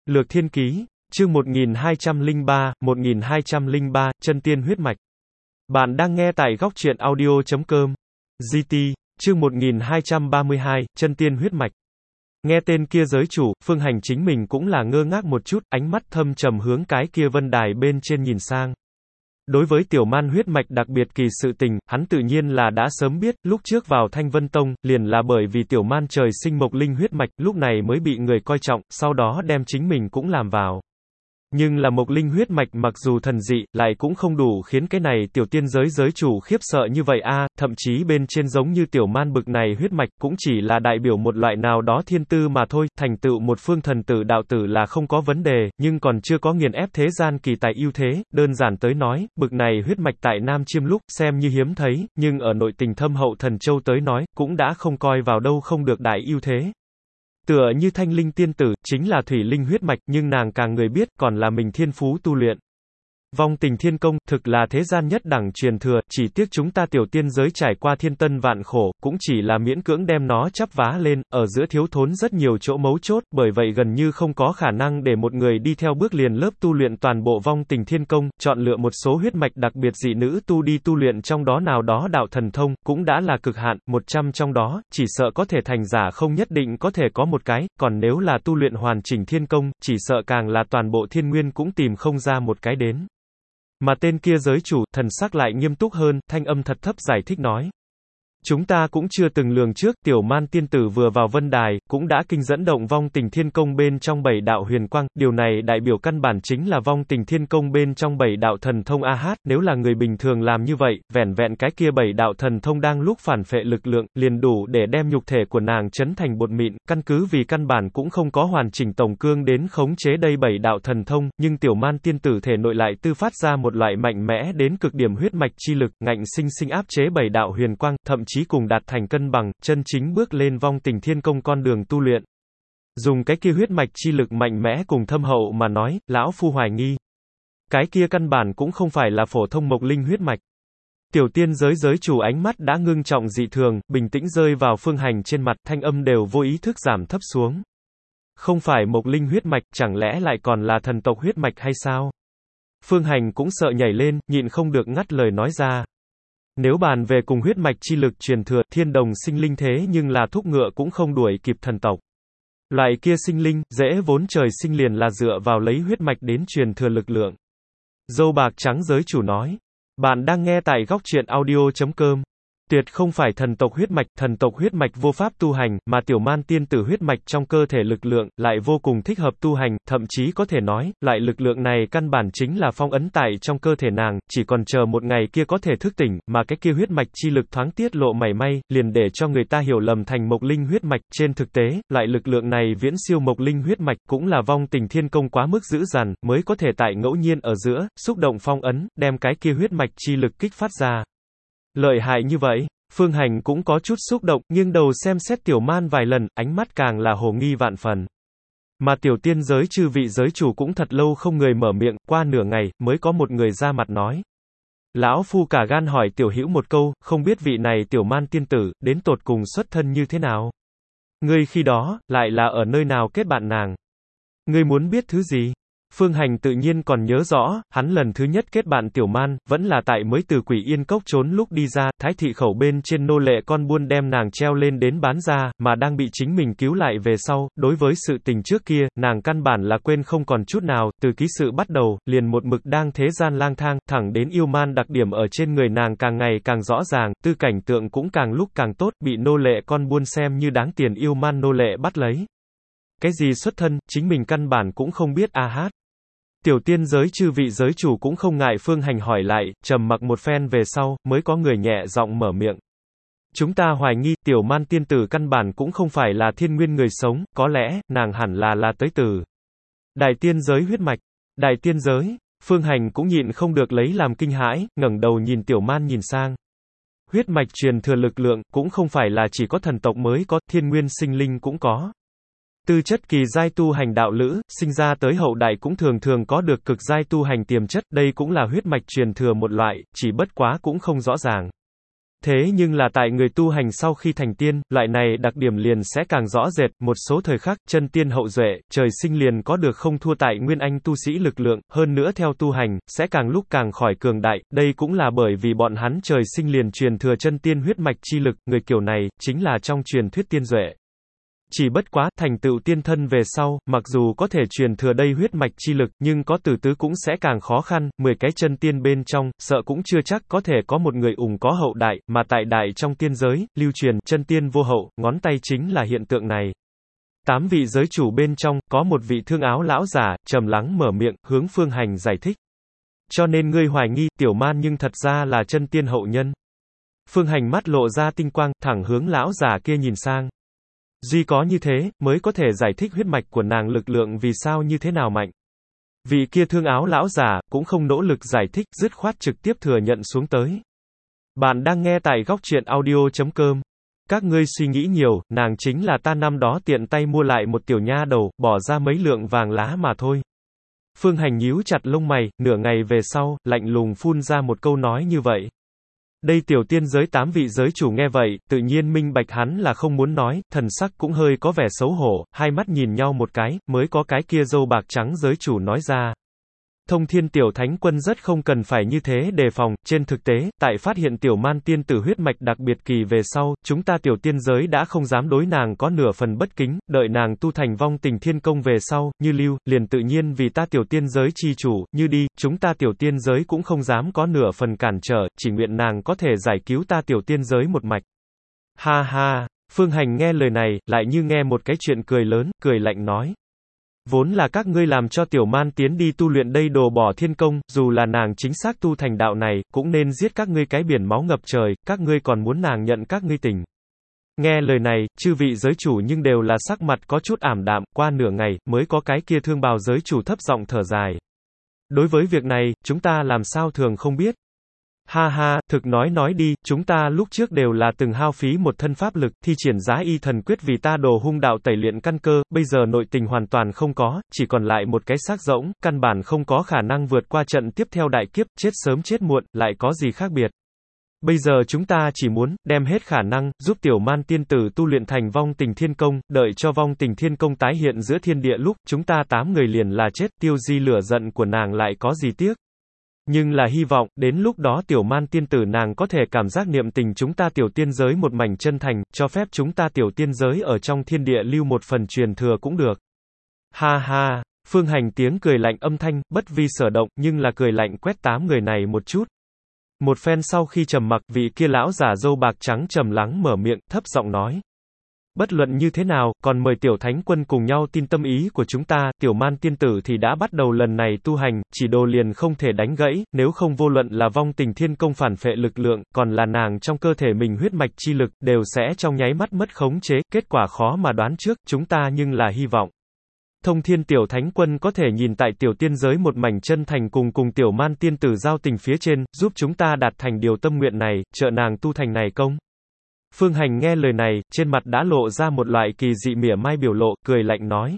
Lược Thiên Ký, chương 1203, Chân Tiên Huyết Mạch. Bạn đang nghe tại góc truyện audio.com. GT, chương 1232, Chân Tiên Huyết Mạch. Nghe tên kia giới chủ, Phương Hành chính mình cũng là ngơ ngác một chút, ánh mắt thâm trầm hướng cái kia vân đài bên trên nhìn sang. Đối với tiểu man huyết mạch đặc biệt kỳ sự tình, hắn tự nhiên là đã sớm biết, lúc trước vào Thanh Vân Tông, liền là bởi vì tiểu man trời sinh mộc linh huyết mạch, lúc này mới bị người coi trọng, sau đó đem chính mình cũng làm vào. Nhưng là mộc linh huyết mạch mặc dù thần dị, lại cũng không đủ khiến cái này tiểu tiên giới giới chủ khiếp sợ như vậy a, thậm chí bên trên giống như tiểu man bực này huyết mạch cũng chỉ là đại biểu một loại nào đó thiên tư mà thôi, thành tựu một phương thần tử đạo tử là không có vấn đề, nhưng còn chưa có nghiền ép thế gian kỳ tài ưu thế, đơn giản tới nói, bực này huyết mạch tại Nam Chiêm lúc xem như hiếm thấy, nhưng ở nội tình thâm hậu Thần Châu tới nói, cũng đã không coi vào đâu không được đại ưu thế. Tựa như Thanh Linh tiên tử, chính là thủy linh huyết mạch, nhưng nàng càng người biết, còn là mình thiên phú tu luyện. Vong tình thiên công, thực là thế gian nhất đẳng truyền thừa, chỉ tiếc chúng ta tiểu tiên giới trải qua thiên tân vạn khổ, cũng chỉ là miễn cưỡng đem nó chắp vá lên, ở giữa thiếu thốn rất nhiều chỗ mấu chốt, bởi vậy gần như không có khả năng để một người đi theo bước liền lớp tu luyện toàn bộ vong tình thiên công, chọn lựa một số huyết mạch đặc biệt dị nữ tu đi tu luyện trong đó nào đó đạo thần thông, cũng đã là cực hạn, 100 trong đó, chỉ sợ có thể thành giả không nhất định có thể có một cái, còn nếu là tu luyện hoàn chỉnh thiên công, chỉ sợ càng là toàn bộ thiên nguyên cũng tìm không ra một cái đến. Mà tên kia giới chủ, thần sắc lại nghiêm túc hơn, thanh âm thật thấp giải thích nói. Chúng ta cũng chưa từng lường trước, tiểu man tiên tử vừa vào vân đài, cũng đã kinh dẫn động vong tình thiên công bên trong 7 đạo huyền quang, điều này đại biểu căn bản chính là vong tình thiên công bên trong 7 đạo thần thông AH, nếu là người bình thường làm như vậy, vẻn vẹn cái kia 7 đạo thần thông đang lúc phản phệ lực lượng, liền đủ để đem nhục thể của nàng chấn thành bột mịn, căn cứ vì căn bản cũng không có hoàn chỉnh tổng cương đến khống chế đây 7 đạo thần thông, nhưng tiểu man tiên tử thể nội lại tư phát ra một loại mạnh mẽ đến cực điểm huyết mạch chi lực, ngạnh sinh sinh áp chế 7 đạo huyền quang, thậm chí cùng đạt thành cân bằng, chân chính bước lên vong tình thiên công con đường tu luyện. Dùng cái kia huyết mạch chi lực mạnh mẽ cùng thâm hậu mà nói, lão phu hoài nghi. Cái kia căn bản cũng không phải là phổ thông mộc linh huyết mạch. Tiểu tiên giới giới chủ ánh mắt đã ngưng trọng dị thường, bình tĩnh rơi vào Phương Hành trên mặt, thanh âm đều vô ý thức giảm thấp xuống. Không phải mộc linh huyết mạch, chẳng lẽ lại còn là thần tộc huyết mạch hay sao? Phương Hành cũng sợ nhảy lên, nhịn không được ngắt lời nói ra. Nếu bàn về cùng huyết mạch chi lực truyền thừa, thiên đồng sinh linh thế nhưng là thúc ngựa cũng không đuổi kịp thần tộc. Loại kia sinh linh, dễ vốn trời sinh liền là dựa vào lấy huyết mạch đến truyền thừa lực lượng. Dâu bạc trắng giới chủ nói. Bạn đang nghe tại góc truyện audio.com. Tuyệt không phải thần tộc huyết mạch vô pháp tu hành, mà tiểu man tiên tử huyết mạch trong cơ thể lực lượng, lại vô cùng thích hợp tu hành, thậm chí có thể nói, loại lực lượng này căn bản chính là phong ấn tại trong cơ thể nàng, chỉ còn chờ một ngày kia có thể thức tỉnh, mà cái kia huyết mạch chi lực thoáng tiết lộ mảy may, liền để cho người ta hiểu lầm thành mộc linh huyết mạch, trên thực tế, loại lực lượng này viễn siêu mộc linh huyết mạch, cũng là vong tình thiên công quá mức dữ dằn, mới có thể tại ngẫu nhiên ở giữa, xúc động phong ấn, đem cái kia huyết mạch chi lực kích phát ra. Lợi hại như vậy, Phương Hành cũng có chút xúc động, nghiêng đầu xem xét tiểu man vài lần, ánh mắt càng là hồ nghi vạn phần. Mà tiểu tiên giới chư vị giới chủ cũng thật lâu không người mở miệng, qua nửa ngày, mới có một người ra mặt nói. Lão phu cả gan hỏi tiểu hữu một câu, không biết vị này tiểu man tiên tử, đến tột cùng xuất thân như thế nào? Ngươi khi đó, lại là ở nơi nào kết bạn nàng? Ngươi muốn biết thứ gì? Phương Hành tự nhiên còn nhớ rõ, hắn lần thứ nhất kết bạn tiểu man, vẫn là tại mới từ Quỷ Yên Cốc trốn lúc đi ra, Thái thị khẩu bên trên nô lệ con buôn đem nàng treo lên đến bán ra, mà đang bị chính mình cứu lại về sau, đối với sự tình trước kia, nàng căn bản là quên không còn chút nào, từ ký sự bắt đầu, liền một mực đang thế gian lang thang, thẳng đến yêu man đặc điểm ở trên người nàng càng ngày càng rõ ràng, tư cảnh tượng cũng càng lúc càng tốt, bị nô lệ con buôn xem như đáng tiền yêu man nô lệ bắt lấy. Cái gì xuất thân, chính mình căn bản cũng không biết a hát. Tiểu tiên giới chư vị giới chủ cũng không ngại Phương Hành hỏi lại, trầm mặc một phen về sau, mới có người nhẹ giọng mở miệng. Chúng ta hoài nghi, tiểu man tiên tử căn bản cũng không phải là thiên nguyên người sống, có lẽ, nàng hẳn là tới từ đại tiên giới huyết mạch. Đại tiên giới, Phương Hành cũng nhịn không được lấy làm kinh hãi, ngẩng đầu nhìn tiểu man nhìn sang. Huyết mạch truyền thừa lực lượng, cũng không phải là chỉ có thần tộc mới có, thiên nguyên sinh linh cũng có. Tư chất kỳ giai tu hành đạo lữ, sinh ra tới hậu đại cũng thường thường có được cực giai tu hành tiềm chất, đây cũng là huyết mạch truyền thừa một loại, chỉ bất quá cũng không rõ ràng. Thế nhưng là tại người tu hành sau khi thành tiên, loại này đặc điểm liền sẽ càng rõ rệt, một số thời khắc, chân tiên hậu duệ, trời sinh liền có được không thua tại nguyên anh tu sĩ lực lượng, hơn nữa theo tu hành, sẽ càng lúc càng khỏi cường đại, đây cũng là bởi vì bọn hắn trời sinh liền truyền thừa chân tiên huyết mạch chi lực, người kiểu này, chính là trong truyền thuyết tiên duệ. Chỉ bất quá, thành tựu tiên thân về sau, mặc dù có thể truyền thừa đây huyết mạch chi lực, nhưng có từ tứ cũng sẽ càng khó khăn, 10 cái chân tiên bên trong, sợ cũng chưa chắc có thể có một người ủng có hậu đại, mà tại đại trong tiên giới, lưu truyền, chân tiên vô hậu, ngón tay chính là hiện tượng này. 8 vị giới chủ bên trong, có một vị thương áo lão giả, trầm lắng mở miệng, hướng Phương Hành giải thích. Cho nên ngươi hoài nghi, tiểu man nhưng thật ra là chân tiên hậu nhân. Phương Hành mắt lộ ra tinh quang, thẳng hướng lão giả kia nhìn sang. Duy có như thế, mới có thể giải thích huyết mạch của nàng lực lượng vì sao như thế nào mạnh. Vị kia thương áo lão giả, cũng không nỗ lực giải thích, dứt khoát trực tiếp thừa nhận xuống tới. Bạn đang nghe tại góc truyện audio.com. Các ngươi suy nghĩ nhiều, nàng chính là ta năm đó tiện tay mua lại một tiểu nha đầu, bỏ ra mấy lượng vàng lá mà thôi. Phương Hành nhíu chặt lông mày, nửa ngày về sau, lạnh lùng phun ra một câu nói như vậy. Đây tiểu tiên giới 8 vị giới chủ nghe vậy, tự nhiên minh bạch hắn là không muốn nói, thần sắc cũng hơi có vẻ xấu hổ, hai mắt nhìn nhau một cái, mới có cái kia râu bạc trắng giới chủ nói ra. Thông Thiên tiểu thánh quân rất không cần phải như thế đề phòng, trên thực tế, tại phát hiện tiểu man tiên tử huyết mạch đặc biệt kỳ về sau, chúng ta tiểu tiên giới đã không dám đối nàng có nửa phần bất kính, đợi nàng tu thành vong tình thiên công về sau, như lưu, liền tự nhiên vì ta tiểu tiên giới chi chủ, như đi, chúng ta tiểu tiên giới cũng không dám có nửa phần cản trở, chỉ nguyện nàng có thể giải cứu ta tiểu tiên giới một mạch. Ha ha, Phương Hành nghe lời này, lại như nghe một cái chuyện cười lớn, cười lạnh nói. Vốn là các ngươi làm cho tiểu man tiến đi tu luyện đây đồ bỏ thiên công, dù là nàng chính xác tu thành đạo này, cũng nên giết các ngươi cái biển máu ngập trời, các ngươi còn muốn nàng nhận các ngươi tình. Nghe lời này, chư vị giới chủ nhưng đều là sắc mặt có chút ảm đạm, qua nửa ngày, mới có cái kia thương bào giới chủ thấp giọng thở dài. Đối với việc này, chúng ta làm sao thường không biết. Ha ha, thực nói đi, chúng ta lúc trước đều là từng hao phí một thân pháp lực, thi triển giá y thần quyết vì ta đồ hung đạo tẩy luyện căn cơ, bây giờ nội tình hoàn toàn không có, chỉ còn lại một cái xác rỗng, căn bản không có khả năng vượt qua trận tiếp theo đại kiếp, chết sớm chết muộn, lại có gì khác biệt. Bây giờ chúng ta chỉ muốn, đem hết khả năng, giúp tiểu man tiên tử tu luyện thành vong tình thiên công, đợi cho vong tình thiên công tái hiện giữa thiên địa lúc, chúng ta 8 người liền là chết, tiêu di lửa giận của nàng lại có gì tiếc. Nhưng là hy vọng, đến lúc đó tiểu man tiên tử nàng có thể cảm giác niệm tình chúng ta tiểu tiên giới một mảnh chân thành, cho phép chúng ta tiểu tiên giới ở trong thiên địa lưu một phần truyền thừa cũng được. Ha ha, Phương Hành tiếng cười lạnh âm thanh, bất vi sở động, nhưng là cười lạnh quét 8 người này một chút. Một phen sau khi trầm mặc, vị kia lão giả râu bạc trắng trầm lắng mở miệng, thấp giọng nói. Bất luận như thế nào, còn mời tiểu thánh quân cùng nhau tin tâm ý của chúng ta, tiểu man tiên tử thì đã bắt đầu lần này tu hành, chỉ đồ liền không thể đánh gãy, nếu không vô luận là vong tình thiên công phản phệ lực lượng, còn là nàng trong cơ thể mình huyết mạch chi lực, đều sẽ trong nháy mắt mất khống chế, kết quả khó mà đoán trước, chúng ta nhưng là hy vọng. Thông Thiên tiểu thánh quân có thể nhìn tại tiểu tiên giới một mảnh chân thành cùng tiểu man tiên tử giao tình phía trên, giúp chúng ta đạt thành điều tâm nguyện này, trợ nàng tu thành này công. Phương Hành nghe lời này, trên mặt đã lộ ra một loại kỳ dị mỉa mai biểu lộ, cười lạnh nói.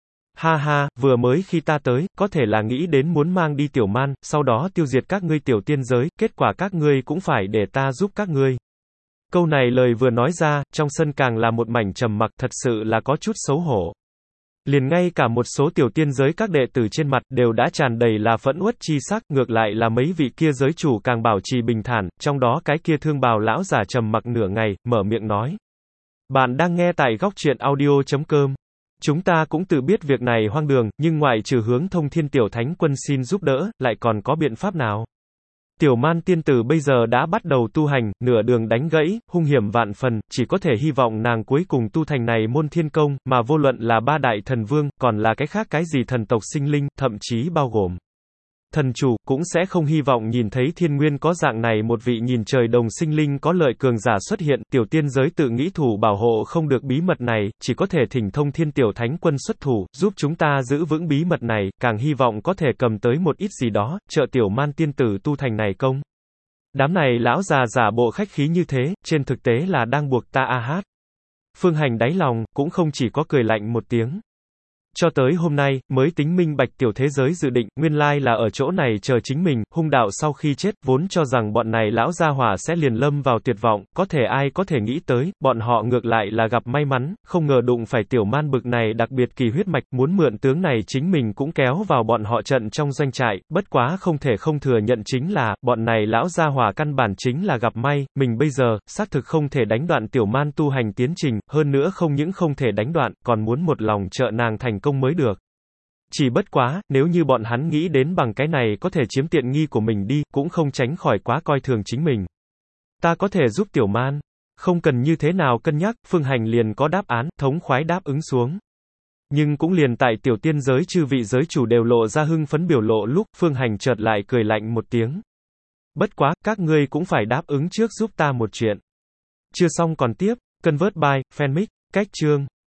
Ha ha, vừa mới khi ta tới, có thể là nghĩ đến muốn mang đi tiểu man, sau đó tiêu diệt các ngươi tiểu tiên giới, kết quả các ngươi cũng phải để ta giúp các ngươi. Câu này lời vừa nói ra, trong sân càng là một mảnh trầm mặc, thật sự là có chút xấu hổ. Liền ngay cả một số tiểu tiên giới các đệ tử trên mặt đều đã tràn đầy là phẫn uất chi sắc, ngược lại là mấy vị kia giới chủ càng bảo trì bình thản, trong đó cái kia thương bào lão giả trầm mặc nửa ngày, mở miệng nói. Bạn đang nghe tại góc truyện audio.com. Chúng ta cũng tự biết việc này hoang đường, nhưng ngoại trừ hướng Thông Thiên tiểu thánh quân xin giúp đỡ, lại còn có biện pháp nào? Tiểu man tiên tử bây giờ đã bắt đầu tu hành, nửa đường đánh gãy, hung hiểm vạn phần, chỉ có thể hy vọng nàng cuối cùng tu thành này môn thiên công, mà vô luận là 3 đại thần vương, còn là cái khác cái gì thần tộc sinh linh, thậm chí bao gồm thần chủ, cũng sẽ không hy vọng nhìn thấy thiên nguyên có dạng này một vị nhìn trời đồng sinh linh có lợi cường giả xuất hiện, tiểu tiên giới tự nghĩ thủ bảo hộ không được bí mật này, chỉ có thể thỉnh Thông Thiên tiểu thánh quân xuất thủ, giúp chúng ta giữ vững bí mật này, càng hy vọng có thể cầm tới một ít gì đó, trợ tiểu man tiên tử tu thành này công. Đám này lão già giả bộ khách khí như thế, trên thực tế là đang buộc ta a hát. Phương Hành đáy lòng, cũng không chỉ có cười lạnh một tiếng. Cho tới hôm nay, mới tính minh bạch tiểu thế giới dự định, nguyên lai là ở chỗ này chờ chính mình, hung đạo sau khi chết, vốn cho rằng bọn này lão gia hỏa sẽ liền lâm vào tuyệt vọng, có thể ai có thể nghĩ tới, bọn họ ngược lại là gặp may mắn, không ngờ đụng phải tiểu man bực này đặc biệt kỳ huyết mạch, muốn mượn tướng này chính mình cũng kéo vào bọn họ trận trong doanh trại, bất quá không thể không thừa nhận chính là, bọn này lão gia hỏa căn bản chính là gặp may, mình bây giờ, xác thực không thể đánh đoạn tiểu man tu hành tiến trình, hơn nữa không những không thể đánh đoạn, còn muốn một lòng trợ nàng thành công mới được. Chỉ bất quá, nếu như bọn hắn nghĩ đến bằng cái này có thể chiếm tiện nghi của mình đi, cũng không tránh khỏi quá coi thường chính mình. Ta có thể giúp tiểu man. Không cần như thế nào cân nhắc, Phương Hành liền có đáp án, thống khoái đáp ứng xuống. Nhưng cũng liền tại tiểu tiên giới chư vị giới chủ đều lộ ra hưng phấn biểu lộ lúc, Phương Hành chợt lại cười lạnh một tiếng. Bất quá, các ngươi cũng phải đáp ứng trước giúp ta một chuyện. Chưa xong còn tiếp, convert by, fanmic, cách chương.